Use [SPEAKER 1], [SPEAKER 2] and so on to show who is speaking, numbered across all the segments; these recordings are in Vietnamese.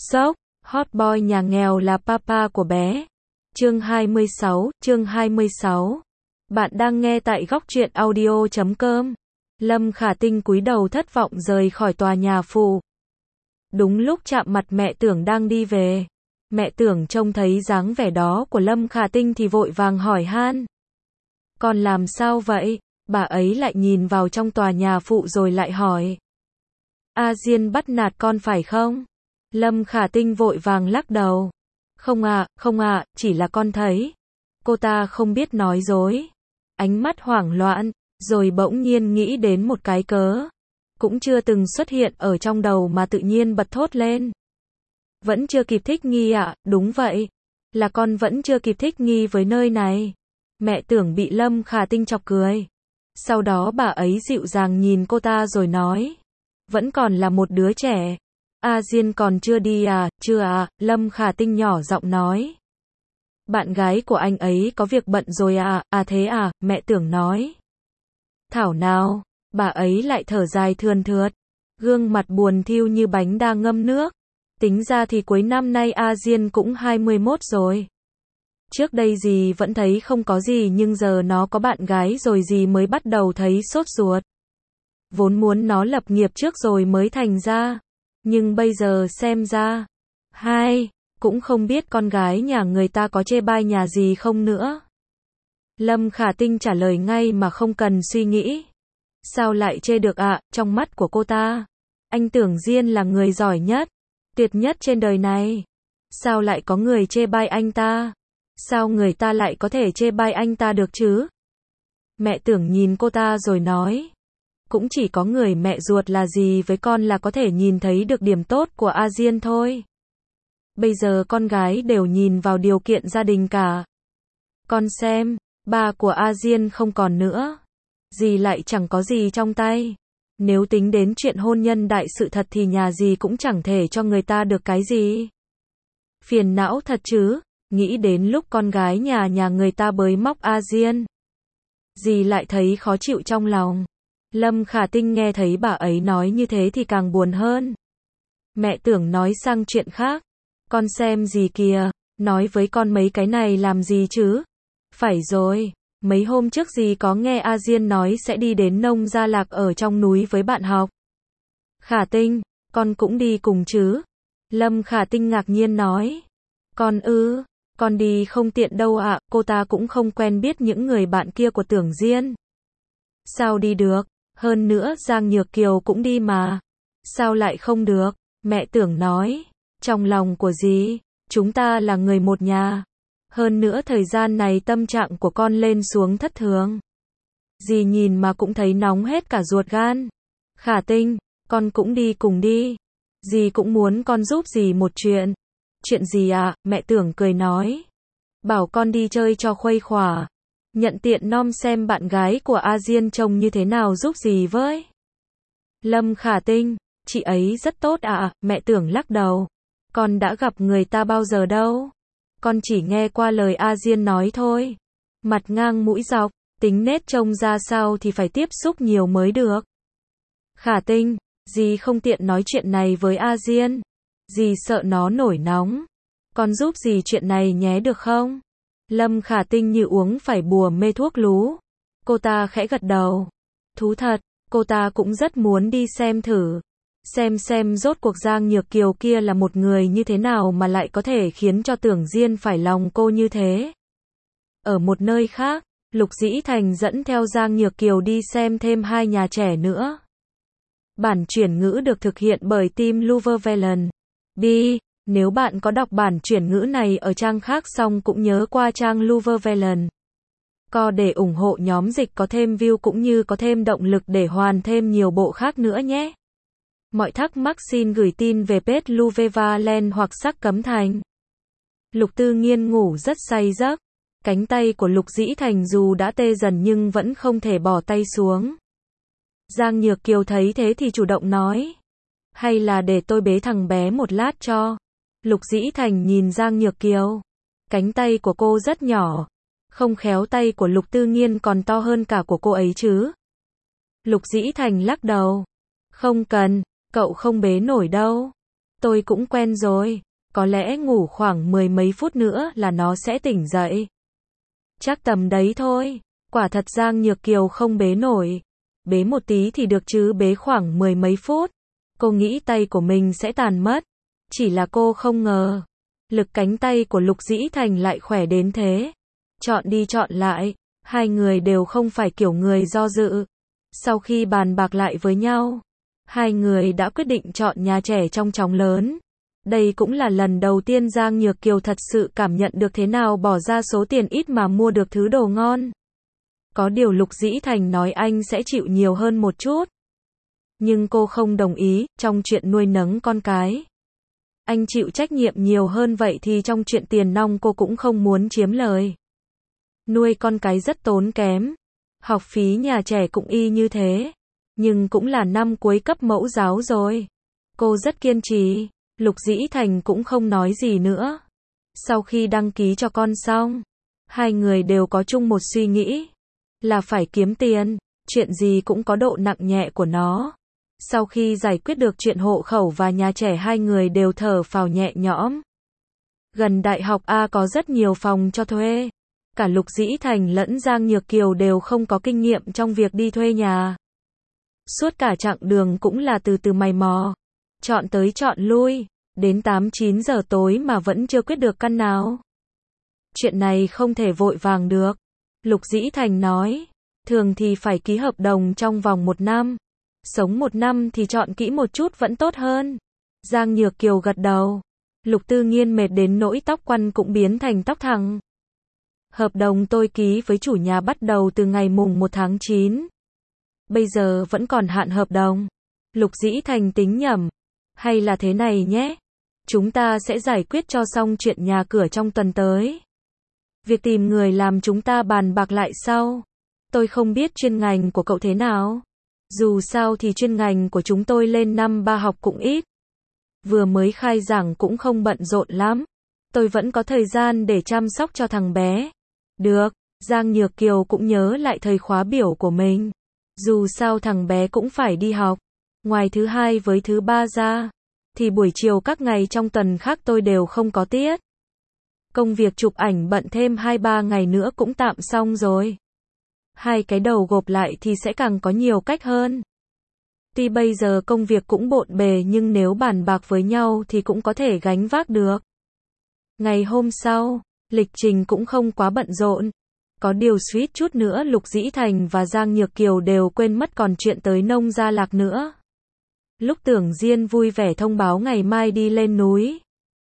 [SPEAKER 1] Sốc, hot boy nhà nghèo là papa của bé. Chương 26. Bạn đang nghe tại góc truyện audio.com. Lâm Khả Tinh cúi đầu thất vọng rời khỏi tòa nhà phụ. Đúng lúc chạm mặt mẹ Tưởng đang đi về. Mẹ Tưởng trông thấy dáng vẻ đó của Lâm Khả Tinh thì vội vàng hỏi han. Con làm sao vậy? Bà ấy lại nhìn vào trong tòa nhà phụ rồi lại hỏi. A Diên bắt nạt con phải không? Lâm Khả Tinh vội vàng lắc đầu. Không ạ, chỉ là con thấy. Cô ta không biết nói dối. Ánh mắt hoảng loạn, rồi bỗng nhiên nghĩ đến một cái cớ. Cũng chưa từng xuất hiện ở trong đầu mà tự nhiên bật thốt lên. Vẫn chưa kịp thích nghi ạ, đúng vậy. Là con vẫn chưa kịp thích nghi với nơi này. Mẹ Tưởng bị Lâm Khả Tinh chọc cười. Sau đó bà ấy dịu dàng nhìn cô ta rồi nói. Vẫn còn là một đứa trẻ. A Diên còn chưa đi à? Chưa à? Lâm Khả Tinh nhỏ giọng nói. Bạn gái của anh ấy có việc bận rồi à? À thế à? Mẹ Tưởng nói. Thảo nào, bà ấy lại thở dài thườn thượt. Gương mặt buồn thiu như bánh đa ngâm nước. Tính ra thì cuối năm nay A Diên cũng 21 rồi. Trước đây dì vẫn thấy không có gì nhưng giờ nó có bạn gái rồi dì mới bắt đầu thấy sốt ruột. Vốn muốn nó lập nghiệp trước rồi mới thành ra. Nhưng bây giờ xem ra. Cũng không biết con gái nhà người ta có chê bai nhà gì không nữa. Lâm Khả Tinh trả lời ngay mà không cần suy nghĩ. Sao lại chê được ạ? Trong mắt của cô ta, anh Tưởng Diên là người giỏi nhất, tuyệt nhất trên đời này. Sao lại có người chê bai anh ta? Sao người ta lại có thể chê bai anh ta được chứ? Mẹ Tưởng nhìn cô ta rồi nói. Cũng chỉ có người mẹ ruột là gì với con là có thể nhìn thấy được điểm tốt của A Diên thôi. Bây giờ con gái đều nhìn vào điều kiện gia đình cả. Con xem, ba của A Diên không còn nữa. Dì lại chẳng có gì trong tay. Nếu tính đến chuyện hôn nhân đại sự thật thì nhà dì cũng chẳng thể cho người ta được cái gì. Phiền não thật chứ, nghĩ đến lúc con gái nhà người ta bới móc A Diên. Dì lại thấy khó chịu trong lòng. Lâm Khả Tinh nghe thấy bà ấy nói như thế thì càng buồn hơn. Mẹ Tưởng nói sang chuyện khác. Con xem gì kìa, nói với con mấy cái này làm gì chứ? Phải rồi, mấy hôm trước dì có nghe A Diên nói sẽ đi đến Nông Gia Lạc ở trong núi với bạn học. Khả Tinh, con cũng đi cùng chứ? Lâm Khả Tinh ngạc nhiên nói. Con đi không tiện đâu ạ, cô ta cũng không quen biết những người bạn kia của Tưởng Diên. Sao đi được? Hơn nữa Giang Nhược Kiều cũng đi mà. Sao lại không được? Mẹ Tưởng nói. Trong lòng của dì, chúng ta là người một nhà. Hơn nữa thời gian này tâm trạng của con lên xuống thất thường. Dì nhìn mà cũng thấy nóng hết cả ruột gan. Khả Tinh, con cũng đi cùng đi. Dì cũng muốn con giúp dì một chuyện. Chuyện gì ạ? Mẹ Tưởng cười nói. Bảo con đi chơi cho khuây khỏa. Nhận tiện nom xem bạn gái của A Diên trông như thế nào giúp dì với. Lâm Khả Tinh, chị ấy rất tốt ạ. Mẹ Tưởng lắc đầu. Con đã gặp người ta bao giờ đâu. Con chỉ nghe qua lời A Diên nói thôi. Mặt ngang mũi dọc, tính nết trông ra sao thì phải tiếp xúc nhiều mới được. Khả Tinh, dì không tiện nói chuyện này với A Diên. Dì sợ nó nổi nóng. Con giúp dì chuyện này nhé được không? Lâm Khả Tinh như uống phải bùa mê thuốc lú. Cô ta khẽ gật đầu. Thú thật, cô ta cũng rất muốn đi xem thử. Xem rốt cuộc Giang Nhược Kiều kia là một người như thế nào mà lại có thể khiến cho Tưởng Diên phải lòng cô như thế. Ở một nơi khác, Lục Dĩ Thành dẫn theo Giang Nhược Kiều đi xem thêm hai nhà trẻ nữa. Bản chuyển ngữ được thực hiện bởi team Luvervelen. Nếu bạn có đọc bản chuyển ngữ này ở trang khác xong cũng nhớ qua trang Luvervelen. Để ủng hộ nhóm dịch có thêm view cũng như có thêm động lực để hoàn thêm nhiều bộ khác nữa nhé. Mọi thắc mắc xin gửi tin về page Luvervelen hoặc Sắc Cấm Thành. Lục Tư Nghiên ngủ rất say giấc. Cánh tay của Lục Dĩ Thành dù đã tê dần nhưng vẫn không thể bỏ tay xuống. Giang Nhược Kiều thấy thế thì chủ động nói. Hay là để tôi bế thằng bé một lát cho. Lục Dĩ Thành nhìn Giang Nhược Kiều. Cánh tay của cô rất nhỏ. Không khéo tay của Lục Tư Nghiên còn to hơn cả của cô ấy chứ. Lục Dĩ Thành lắc đầu. Không cần, cậu không bế nổi đâu. Tôi cũng quen rồi. Có lẽ ngủ khoảng 10 mấy phút nữa là nó sẽ tỉnh dậy. Chắc tầm đấy thôi. Quả thật Giang Nhược Kiều không bế nổi. Bế một tí thì được chứ bế khoảng 10 mấy phút. Cô nghĩ tay của mình sẽ tàn mất. Chỉ là cô không ngờ. Lực cánh tay của Lục Dĩ Thành lại khỏe đến thế. Chọn đi chọn lại. Hai người đều không phải kiểu người do dự. Sau khi bàn bạc lại với nhau, hai người đã quyết định chọn nhà trẻ trong chóng lớn. Đây cũng là lần đầu tiên Giang Nhược Kiều thật sự cảm nhận được thế nào bỏ ra số tiền ít mà mua được thứ đồ ngon. Có điều Lục Dĩ Thành nói anh sẽ chịu nhiều hơn một chút. Nhưng cô không đồng ý, trong chuyện nuôi nấng con cái. Anh chịu trách nhiệm nhiều hơn vậy thì trong chuyện tiền nong cô cũng không muốn chiếm lời. Nuôi con cái rất tốn kém. Học phí nhà trẻ cũng y như thế. Nhưng cũng là năm cuối cấp mẫu giáo rồi. Cô rất kiên trì. Lục Dĩ Thành cũng không nói gì nữa. Sau khi đăng ký cho con xong, hai người đều có chung một suy nghĩ. Là phải kiếm tiền. Chuyện gì cũng có độ nặng nhẹ của nó. Sau khi giải quyết được chuyện hộ khẩu và nhà trẻ hai người đều thở phào nhẹ nhõm. Gần Đại học A có rất nhiều phòng cho thuê. Cả Lục Dĩ Thành lẫn Giang Nhược Kiều đều không có kinh nghiệm trong việc đi thuê nhà. Suốt cả chặng đường cũng là từ từ mày mò. Chọn tới chọn lui. Đến 8-9 giờ tối mà vẫn chưa quyết được căn nào. Chuyện này không thể vội vàng được. Lục Dĩ Thành nói. Thường thì phải ký hợp đồng trong vòng 1 năm. Sống 1 năm thì chọn kỹ một chút vẫn tốt hơn. Giang Nhược Kiều gật đầu. Lục Tư Nghiên mệt đến nỗi tóc quăn cũng biến thành tóc thẳng. Hợp đồng tôi ký với chủ nhà bắt đầu từ ngày mùng 1 tháng 9. Bây giờ vẫn còn hạn hợp đồng. Lục Dĩ Thành tính nhẩm. Hay là thế này nhé. Chúng ta sẽ giải quyết cho xong chuyện nhà cửa trong tuần tới. Việc tìm người làm chúng ta bàn bạc lại sau. Tôi không biết chuyên ngành của cậu thế nào. Dù sao thì chuyên ngành của chúng tôi lên năm 3 học cũng ít. Vừa mới khai giảng cũng không bận rộn lắm. Tôi vẫn có thời gian để chăm sóc cho thằng bé. Được, Giang Nhược Kiều cũng nhớ lại thời khóa biểu của mình. Dù sao thằng bé cũng phải đi học. Ngoài thứ hai với thứ ba ra, thì buổi chiều các ngày trong tuần khác tôi đều không có tiết. Công việc chụp ảnh bận thêm 2-3 ngày nữa cũng tạm xong rồi. Hai cái đầu gộp lại thì sẽ càng có nhiều cách hơn. Tuy bây giờ công việc cũng bộn bề nhưng nếu bàn bạc với nhau thì cũng có thể gánh vác được. Ngày hôm sau, lịch trình cũng không quá bận rộn. Có điều suýt chút nữa Lục Dĩ Thành và Giang Nhược Kiều đều quên mất còn chuyện tới Nông Gia Lạc nữa. Lúc Tưởng Diên vui vẻ thông báo ngày mai đi lên núi.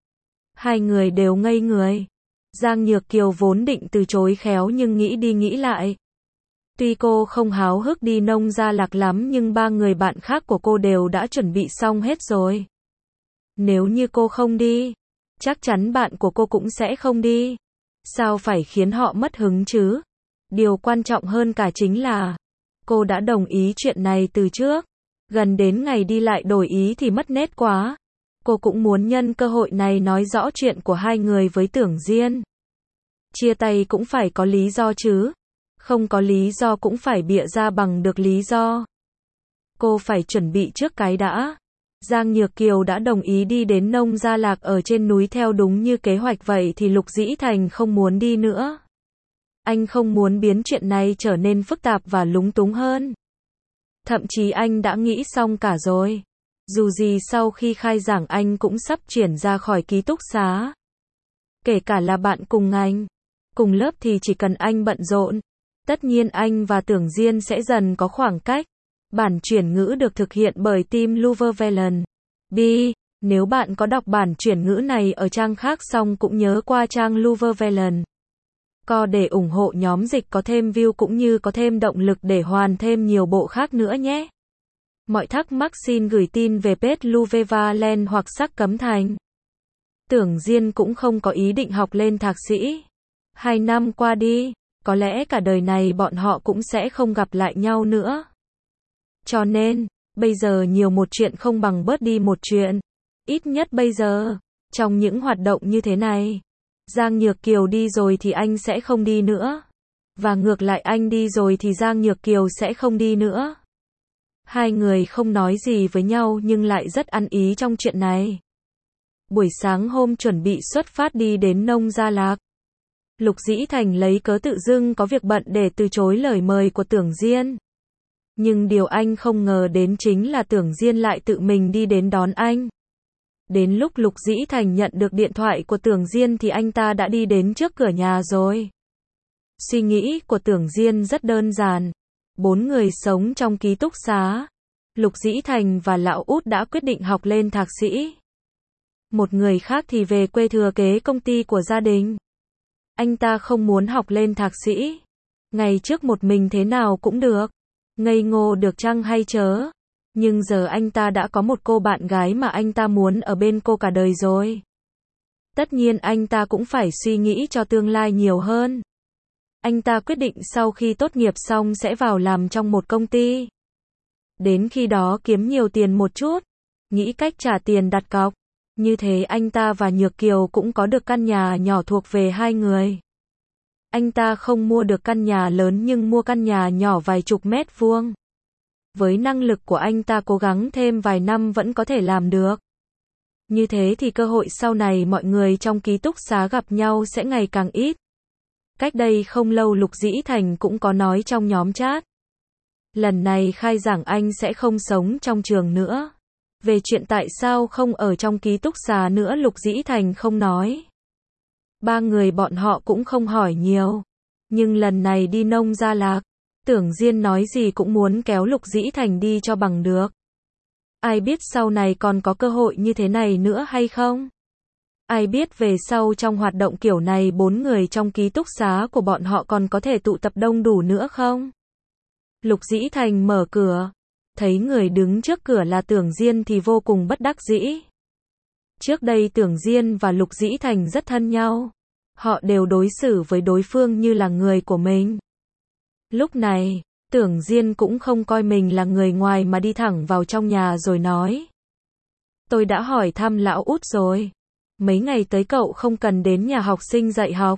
[SPEAKER 1] Hai người đều ngây người. Giang Nhược Kiều vốn định từ chối khéo nhưng nghĩ đi nghĩ lại. Tuy cô không háo hức đi Nông Gia Lạc lắm nhưng 3 người bạn khác của cô đều đã chuẩn bị xong hết rồi. Nếu như cô không đi, chắc chắn bạn của cô cũng sẽ không đi. Sao phải khiến họ mất hứng chứ? Điều quan trọng hơn cả chính là cô đã đồng ý chuyện này từ trước. Gần đến ngày đi lại đổi ý thì mất nét quá. Cô cũng muốn nhân cơ hội này nói rõ chuyện của hai người với Tưởng Diên. Chia tay cũng phải có lý do chứ. Không có lý do cũng phải bịa ra bằng được lý do. Cô phải chuẩn bị trước cái đã. Giang Nhược Kiều đã đồng ý đi đến Nông Gia Lạc ở trên núi theo đúng như kế hoạch vậy thì Lục Dĩ Thành không muốn đi nữa. Anh không muốn biến chuyện này trở nên phức tạp và lúng túng hơn. Thậm chí anh đã nghĩ xong cả rồi. Dù gì sau khi khai giảng anh cũng sắp chuyển ra khỏi ký túc xá. Kể cả là bạn cùng ngành, cùng lớp thì chỉ cần anh bận rộn. Tất nhiên anh và Tưởng Diên sẽ dần có khoảng cách. Bản chuyển ngữ được thực hiện bởi team Luvervelen. B. Nếu bạn có đọc bản chuyển ngữ này ở trang khác xong cũng nhớ qua trang Luvervelen. Co để ủng hộ nhóm dịch có thêm view cũng như có thêm động lực để hoàn thêm nhiều bộ khác nữa nhé. Mọi thắc mắc xin gửi tin về page Luvervelen hoặc Sắc Cấm Thành. Tưởng Diên cũng không có ý định học lên thạc sĩ. 2 năm qua đi, có lẽ cả đời này bọn họ cũng sẽ không gặp lại nhau nữa. Cho nên, bây giờ nhiều một chuyện không bằng bớt đi một chuyện. Ít nhất bây giờ, trong những hoạt động như thế này, Giang Nhược Kiều đi rồi thì anh sẽ không đi nữa. Và ngược lại anh đi rồi thì Giang Nhược Kiều sẽ không đi nữa. Hai người không nói gì với nhau nhưng lại rất ăn ý trong chuyện này. Buổi sáng hôm chuẩn bị xuất phát đi đến Nông Gia Lạc, Lục Dĩ Thành lấy cớ tự dưng có việc bận để từ chối lời mời của Tưởng Diên. Nhưng điều anh không ngờ đến chính là Tưởng Diên lại tự mình đi đến đón anh. Đến lúc Lục Dĩ Thành nhận được điện thoại của Tưởng Diên thì anh ta đã đi đến trước cửa nhà rồi. Suy nghĩ của Tưởng Diên rất đơn giản. 4 người sống trong ký túc xá. Lục Dĩ Thành và Lão Út đã quyết định học lên thạc sĩ. Một người khác thì về quê thừa kế công ty của gia đình. Anh ta không muốn học lên thạc sĩ. Ngày trước một mình thế nào cũng được. Ngây ngô được chăng hay chớ. Nhưng giờ anh ta đã có một cô bạn gái mà anh ta muốn ở bên cô cả đời rồi. Tất nhiên anh ta cũng phải suy nghĩ cho tương lai nhiều hơn. Anh ta quyết định sau khi tốt nghiệp xong sẽ vào làm trong một công ty. Đến khi đó kiếm nhiều tiền một chút, nghĩ cách trả tiền đặt cọc. Như thế anh ta và Nhược Kiều cũng có được căn nhà nhỏ thuộc về hai người. Anh ta không mua được căn nhà lớn nhưng mua căn nhà nhỏ vài chục mét vuông. Với năng lực của anh ta cố gắng thêm vài năm vẫn có thể làm được. Như thế thì cơ hội sau này mọi người trong ký túc xá gặp nhau sẽ ngày càng ít. Cách đây không lâu Lục Dĩ Thành cũng có nói trong nhóm chat. Lần này khai giảng anh sẽ không sống trong trường nữa. Về chuyện tại sao không ở trong ký túc xá nữa Lục Dĩ Thành không nói. Ba người bọn họ cũng không hỏi nhiều. Nhưng lần này đi Nông Gia Lạc, Tưởng Diên nói gì cũng muốn kéo Lục Dĩ Thành đi cho bằng được. Ai biết sau này còn có cơ hội như thế này nữa hay không? Ai biết về sau trong hoạt động kiểu này 4 người trong ký túc xá của bọn họ còn có thể tụ tập đông đủ nữa không? Lục Dĩ Thành mở cửa. Thấy người đứng trước cửa là Tưởng Diên thì vô cùng bất đắc dĩ. Trước đây Tưởng Diên và Lục Dĩ Thành rất thân nhau. Họ đều đối xử với đối phương như là người của mình. Lúc này, Tưởng Diên cũng không coi mình là người ngoài mà đi thẳng vào trong nhà rồi nói. Tôi đã hỏi thăm Lão Út rồi. Mấy ngày tới cậu không cần đến nhà học sinh dạy học.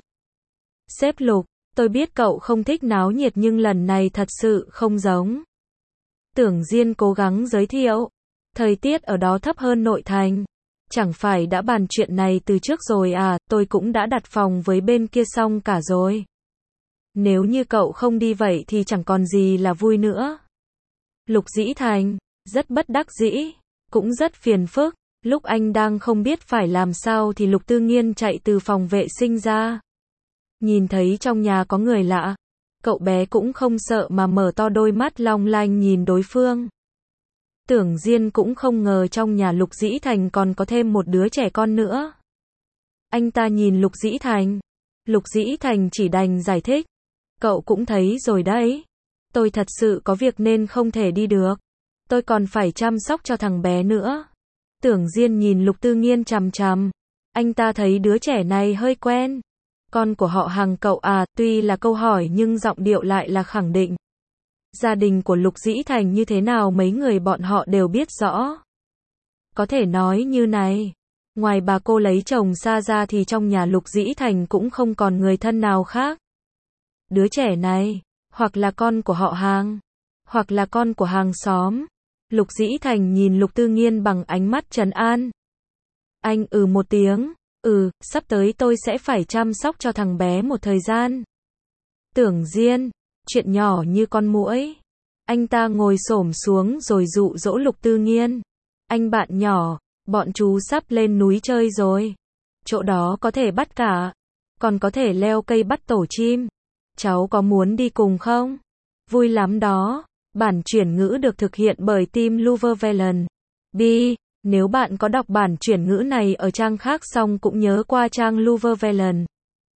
[SPEAKER 1] Sếp Lục, tôi biết cậu không thích náo nhiệt nhưng lần này thật sự không giống. Tưởng Diên cố gắng giới thiệu. Thời tiết ở đó thấp hơn nội thành. Chẳng phải đã bàn chuyện này từ trước rồi à, tôi cũng đã đặt phòng với bên kia xong cả rồi. Nếu như cậu không đi vậy thì chẳng còn gì là vui nữa. Lục Dĩ Thành, rất bất đắc dĩ, cũng rất phiền phức. Lúc anh đang không biết phải làm sao thì Lục Tư Nghiên chạy từ phòng vệ sinh ra. Nhìn thấy trong nhà có người lạ, cậu bé cũng không sợ mà mở to đôi mắt long lanh nhìn đối phương. Tưởng Diên cũng không ngờ trong nhà Lục Dĩ Thành còn có thêm một đứa trẻ con nữa. Anh ta nhìn Lục Dĩ Thành. Lục Dĩ Thành chỉ đành giải thích. Cậu cũng thấy rồi đấy. Tôi thật sự có việc nên không thể đi được. Tôi còn phải chăm sóc cho thằng bé nữa. Tưởng Diên nhìn Lục Tư Nghiên chằm chằm. Anh ta thấy đứa trẻ này hơi quen. Con của họ Hàng cậu à, tuy là câu hỏi nhưng giọng điệu lại là khẳng định. Gia đình của Lục Dĩ Thành như thế nào mấy người bọn họ đều biết rõ. Có thể nói như này. Ngoài bà cô lấy chồng xa ra thì trong nhà Lục Dĩ Thành cũng không còn người thân nào khác. Đứa trẻ này, hoặc là con của họ Hàng, hoặc là con của hàng xóm. Lục Dĩ Thành nhìn Lục Tư Nghiên bằng ánh mắt trấn an. Anh một tiếng, sắp tới tôi sẽ phải chăm sóc cho thằng bé một thời gian. Tưởng Diên, chuyện nhỏ như con muỗi. Anh ta ngồi xổm xuống rồi dụ dỗ Lục Tư Nghiên. Anh bạn nhỏ, bọn chú sắp lên núi chơi rồi. Chỗ đó có thể bắt cả, còn có thể leo cây bắt tổ chim. Cháu có muốn đi cùng không? Vui lắm đó. Bản chuyển ngữ được thực hiện bởi team Luvervelen. Nếu bạn có đọc bản chuyển ngữ này ở trang khác xong cũng nhớ qua trang Luvervelen.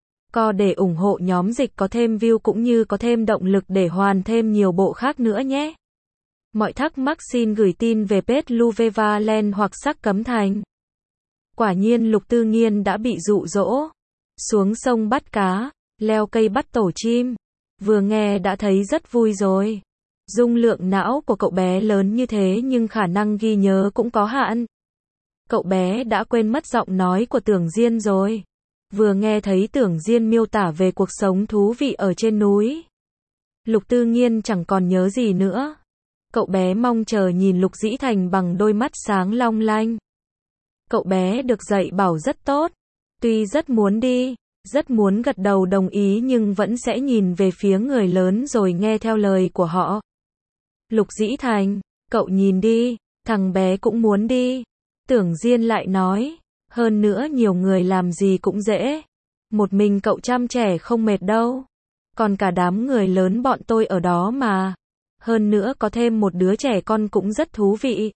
[SPEAKER 1] Để ủng hộ nhóm dịch có thêm view cũng như có thêm động lực để hoàn thêm nhiều bộ khác nữa nhé. Mọi thắc mắc xin gửi tin về page Luvervelen hoặc Sắc Cấm Thành. Quả nhiên Lục Tư Nghiên đã bị dụ dỗ. Xuống sông bắt cá, leo cây bắt tổ chim. Vừa nghe đã thấy rất vui rồi. Dung lượng não của cậu bé lớn như thế nhưng khả năng ghi nhớ cũng có hạn. Cậu bé đã quên mất giọng nói của Tưởng Diên rồi. Vừa nghe thấy Tưởng Diên miêu tả về cuộc sống thú vị ở trên núi. Lục Tư Nghiên chẳng còn nhớ gì nữa. Cậu bé mong chờ nhìn Lục Dĩ Thành bằng đôi mắt sáng long lanh. Cậu bé được dạy bảo rất tốt. Tuy rất muốn đi, rất muốn gật đầu đồng ý nhưng vẫn sẽ nhìn về phía người lớn rồi nghe theo lời của họ. Lục Dĩ Thành, cậu nhìn đi, thằng bé cũng muốn đi. Tưởng Diên lại nói, hơn nữa nhiều người làm gì cũng dễ. Một mình cậu chăm trẻ không mệt đâu. Còn cả đám người lớn bọn tôi ở đó mà. Hơn nữa có thêm một đứa trẻ con cũng rất thú vị.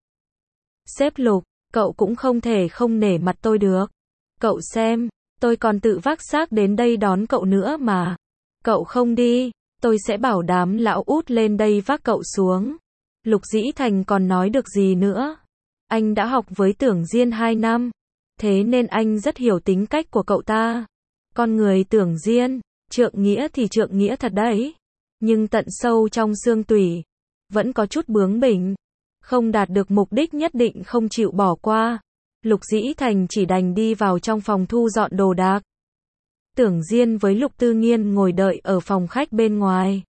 [SPEAKER 1] Sếp Lục, cậu cũng không thể không nể mặt tôi được. Cậu xem, tôi còn tự vác xác đến đây đón cậu nữa mà. Cậu không đi, tôi sẽ bảo đám lão út lên đây vác cậu xuống. Lục Dĩ Thành còn nói được gì nữa. Anh đã học với Tưởng Diên 2 năm. Thế nên anh rất hiểu tính cách của cậu ta. Con người Tưởng Diên, trượng nghĩa thì trượng nghĩa thật đấy. Nhưng tận sâu trong xương tủy, vẫn có chút bướng bỉnh. Không đạt được mục đích nhất định không chịu bỏ qua. Lục Dĩ Thành chỉ đành đi vào trong phòng thu dọn đồ đạc. Tưởng Diên với Lục Tư Nghiên ngồi đợi ở phòng khách bên ngoài.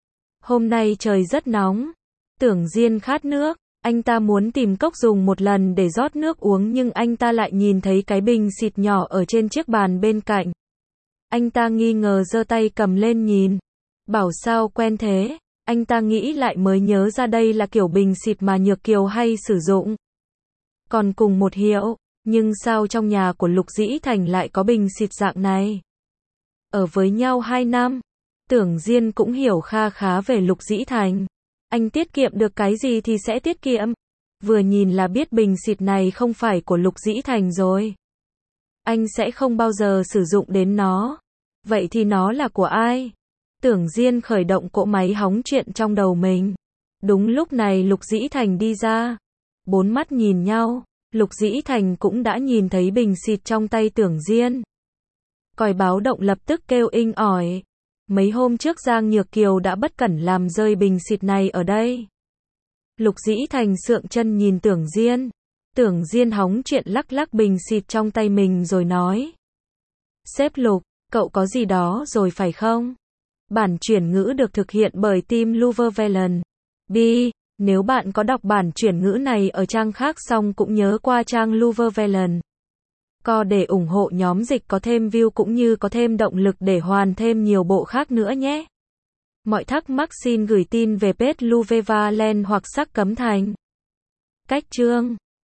[SPEAKER 1] Hôm nay trời rất nóng. Tưởng Diên khát nước. Anh ta muốn tìm cốc dùng một lần để rót nước uống nhưng anh ta lại nhìn thấy cái bình xịt nhỏ ở trên chiếc bàn bên cạnh. Anh ta nghi ngờ giơ tay cầm lên nhìn. Bảo sao quen thế? Anh ta nghĩ lại mới nhớ ra đây là kiểu bình xịt mà Nhược Kiều hay sử dụng. Còn cùng một hiệu, nhưng sao trong nhà của Lục Dĩ Thành lại có bình xịt dạng này? Ở với nhau 2 năm, Tưởng Diên cũng hiểu kha khá về Lục Dĩ Thành. Anh tiết kiệm được cái gì thì sẽ tiết kiệm. Vừa nhìn là biết bình xịt này không phải của Lục Dĩ Thành rồi. Anh sẽ không bao giờ sử dụng đến nó. Vậy thì nó là của ai? Tưởng Diên khởi động cỗ máy hóng chuyện trong đầu mình. Đúng lúc này Lục Dĩ Thành đi ra. Bốn mắt nhìn nhau, Lục Dĩ Thành cũng đã nhìn thấy bình xịt trong tay Tưởng Diên. Còi báo động lập tức kêu inh ỏi. Mấy hôm trước Giang Nhược Kiều đã bất cẩn làm rơi bình xịt này ở đây. Lục Dĩ Thành sượng chân nhìn Tưởng Diên. Tưởng Diên hóng chuyện lắc lắc bình xịt trong tay mình rồi nói. Sếp Lục, cậu có gì đó rồi phải không? Bản chuyển ngữ được thực hiện bởi team Luvervelen. Nếu bạn có đọc bản chuyển ngữ này ở trang khác xong cũng nhớ qua trang Luvervelen. Để ủng hộ nhóm dịch có thêm view cũng như có thêm động lực để hoàn thêm nhiều bộ khác nữa nhé. Mọi thắc mắc xin gửi tin về page Luvervelen hoặc Sắc Cấm Thành. Cách chương